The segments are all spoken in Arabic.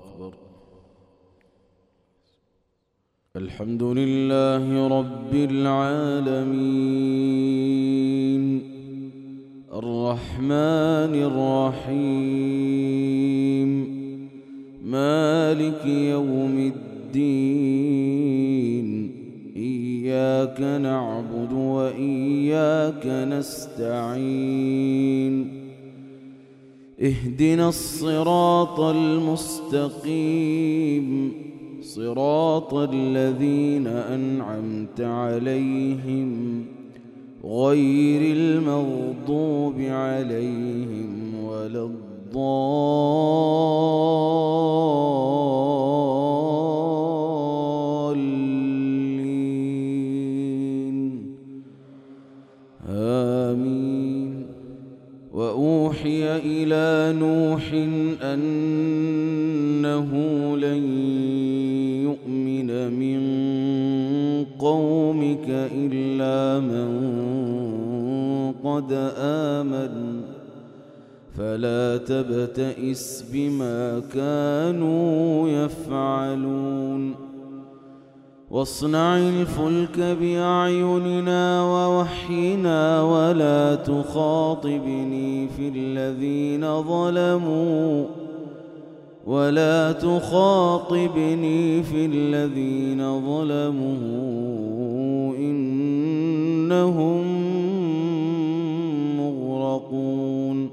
أكبر. الحمد لله رب العالمين الرحمن الرحيم مالك يوم الدين إياك نعبد وإياك نستعين اهدنا الصراط المستقيم صراط الذين أنعمت عليهم غير المغضوب عليهم ولا الضالين آمين. وأوحي إلى نوح أنه لن يؤمن من قومك إلا من قد آمن فلا تبتئس بما كانوا يفعلون واصنع الفلك بأعيننا ووحينا ولا تخاطبني في الذين ظلموا إنهم مغرقون.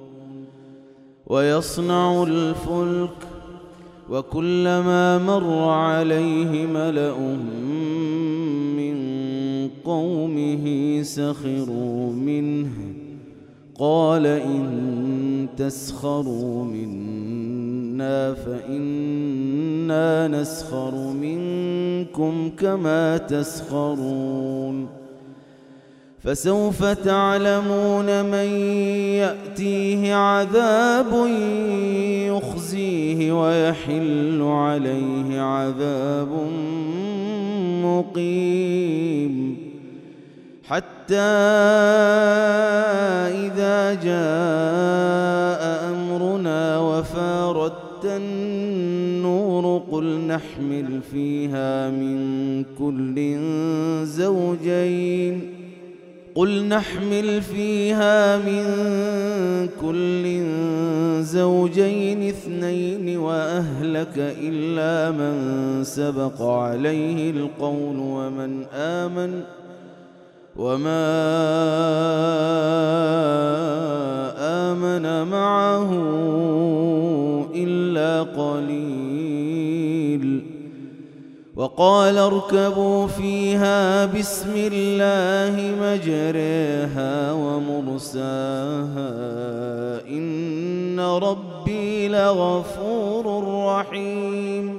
ويصنع الفلك وكلما مر عليه ملأ من قومه سخروا منه قال إن تسخروا منا فإنا نسخر منكم كما تسخرون فسوف تعلمون من يأتيه عذاب يخزيه ويحل عليه عذاب مقيم حتى إذا جاء أمرنا وفارت النور قل نحمل فيها من كل زوجين اثنين وأهلك إلا من سبق عليه القول وما آمن معه إلا قليل. وقال اركبوا فيها بسم الله مجريها ومرساها إن ربي لغفور رحيم.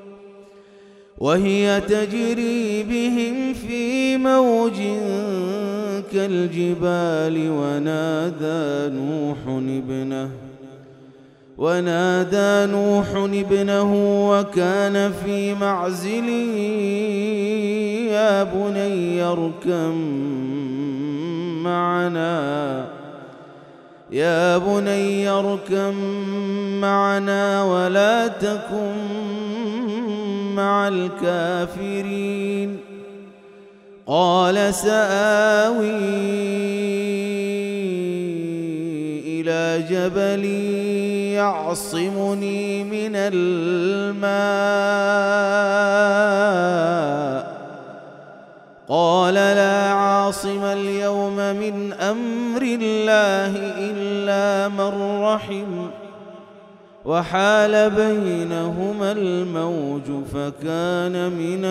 وهي تجري بهم في موج كالجبال ونادى نوح ابنه وكان في معزل يا بني اركم معنا ولا تكن مع الكافرين قال سآوي إلى جبل يعصمني من الماء قال لا عاصم اليوم من أمر الله إلا من رحم وحال بينهما الموج فكان من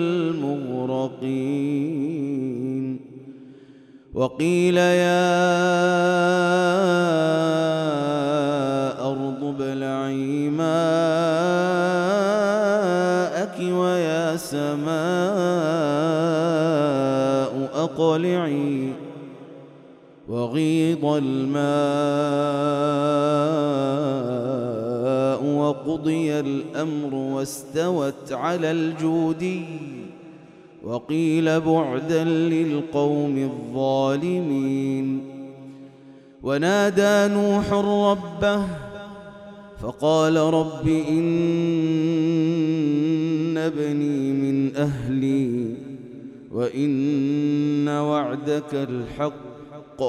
المغرقين. وقيل يا أرض ابلعي ماءك ويا سماء أقلعي وغيض الماء وقضي الأمر واستوت على الجودي وقيل بعدا للقوم الظالمين. ونادى نوح ربه فقال رب إن ابني من أهلي وإن وعدك الحق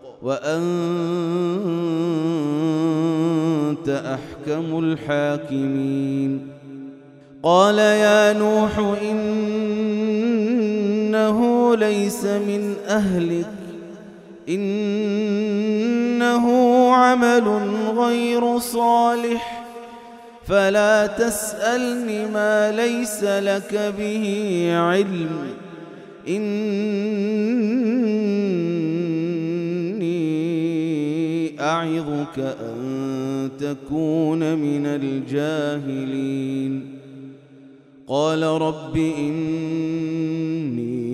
وأنت أحكم الحاكمين قال يا نوح إنه ليس من أهلك إنه عمل غير صالح فلا تسألني ما ليس لك به علم إني أعظك أن تكون من الجاهلين قال رب إني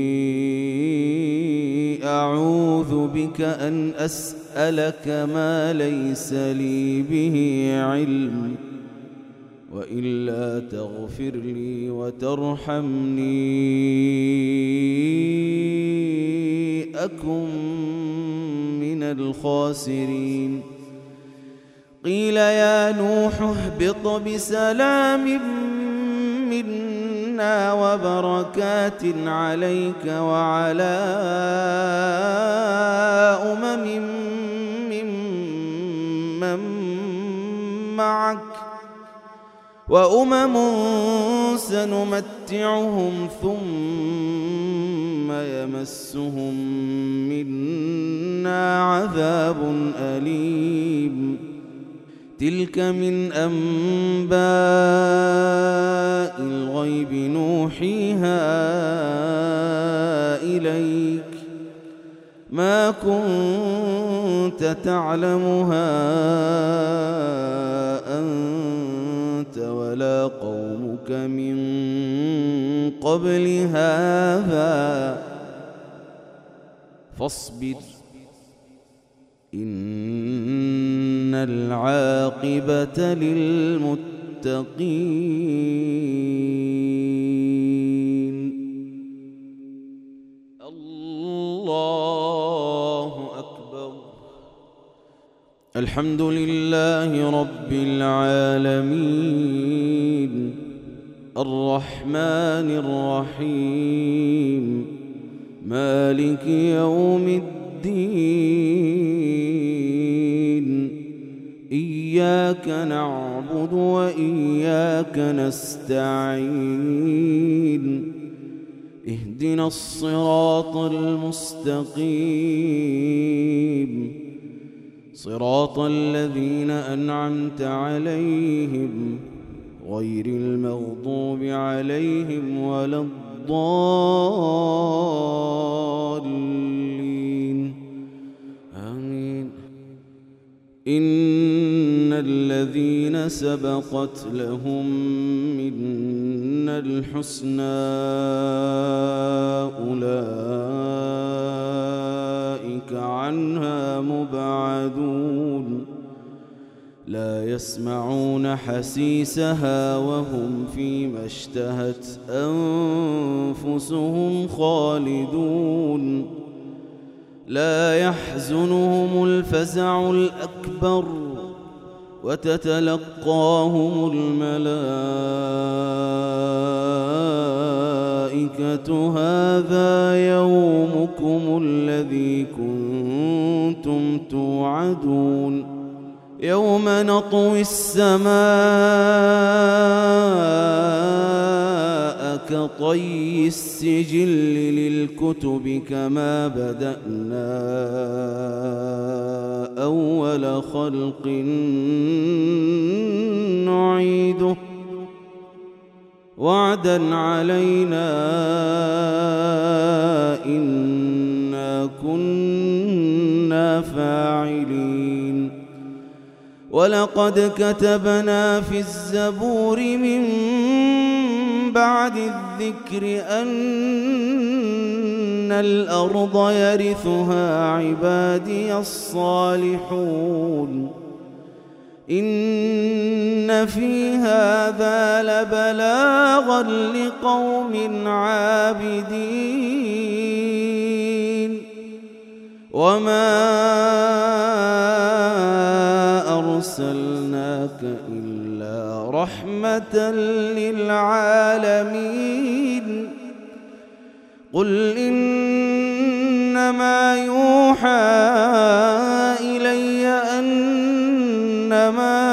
أعوذ بك أن أسألك ما ليس لي به علم وإلا تغفر لي وترحمني أكن من الخاسرين قيل يا نوح اهبط بسلام منا وبركات عليك وعلى ممن معك وأمم سنمتعهم ثم يمسهم منا عذاب أليم تلك من أنباء الغيب نوحيها إليك ما كنت تعلمها أنت ولا قومك من قبل هذا فاصبر إن العاقبة للمتقين الله أكبر الحمد لله رب العالمين الرحمن الرحيم مالك يوم الدين إياك نعبد وإياك نستعين اهدنا الصراط المستقيم صراط الذين أنعمت عليهم غير المغضوب عليهم ولا الضالين آمين إن الذين سبقت لهم منا الحسنى أولئك عنها مبعدون لا يسمعون حسيسها وهم فيما اشتهت أنفسهم خالدون لا يحزنهم الفزع الأكبر وتتلقاهم الملائكة هذا يومكم الذي كنتم توعدون يوم نطوي السماء كطي السجل للكتب كما بدأنا أول خلق نعيده وعدا علينا إنا كنا فاعلين ولقد كتبنا في الزبور من بعد الذكر أن الأرض يرثها عبادي الصالحون إن في هذا لبلاغا لقوم عابدين وما أرسلناك إلا رحمة للعالمين. قل إنما يوحى إلي أنما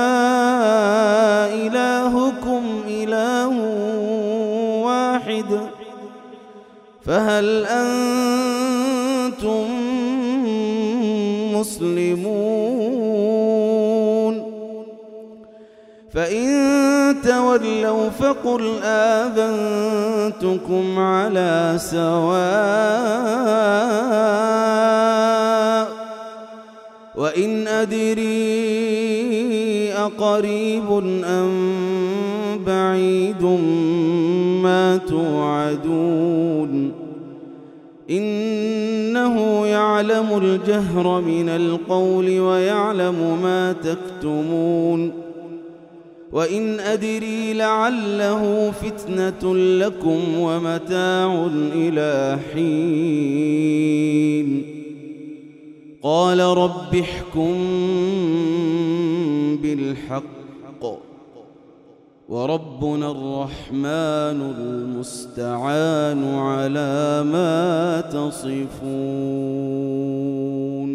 إلهكم إله واحد فهل أنتم مسلمون؟ فإن تولوا فقل آذنتكم على سواء وإن أدري أقريب أم بعيد ما توعدون إنه يعلم الجهر من القول ويعلم ما تكتمون وإن أدري لعله فتنة لكم ومتاع إلى حين. قال رب احكم بالحق وربنا الرحمن المستعان على ما تصفون.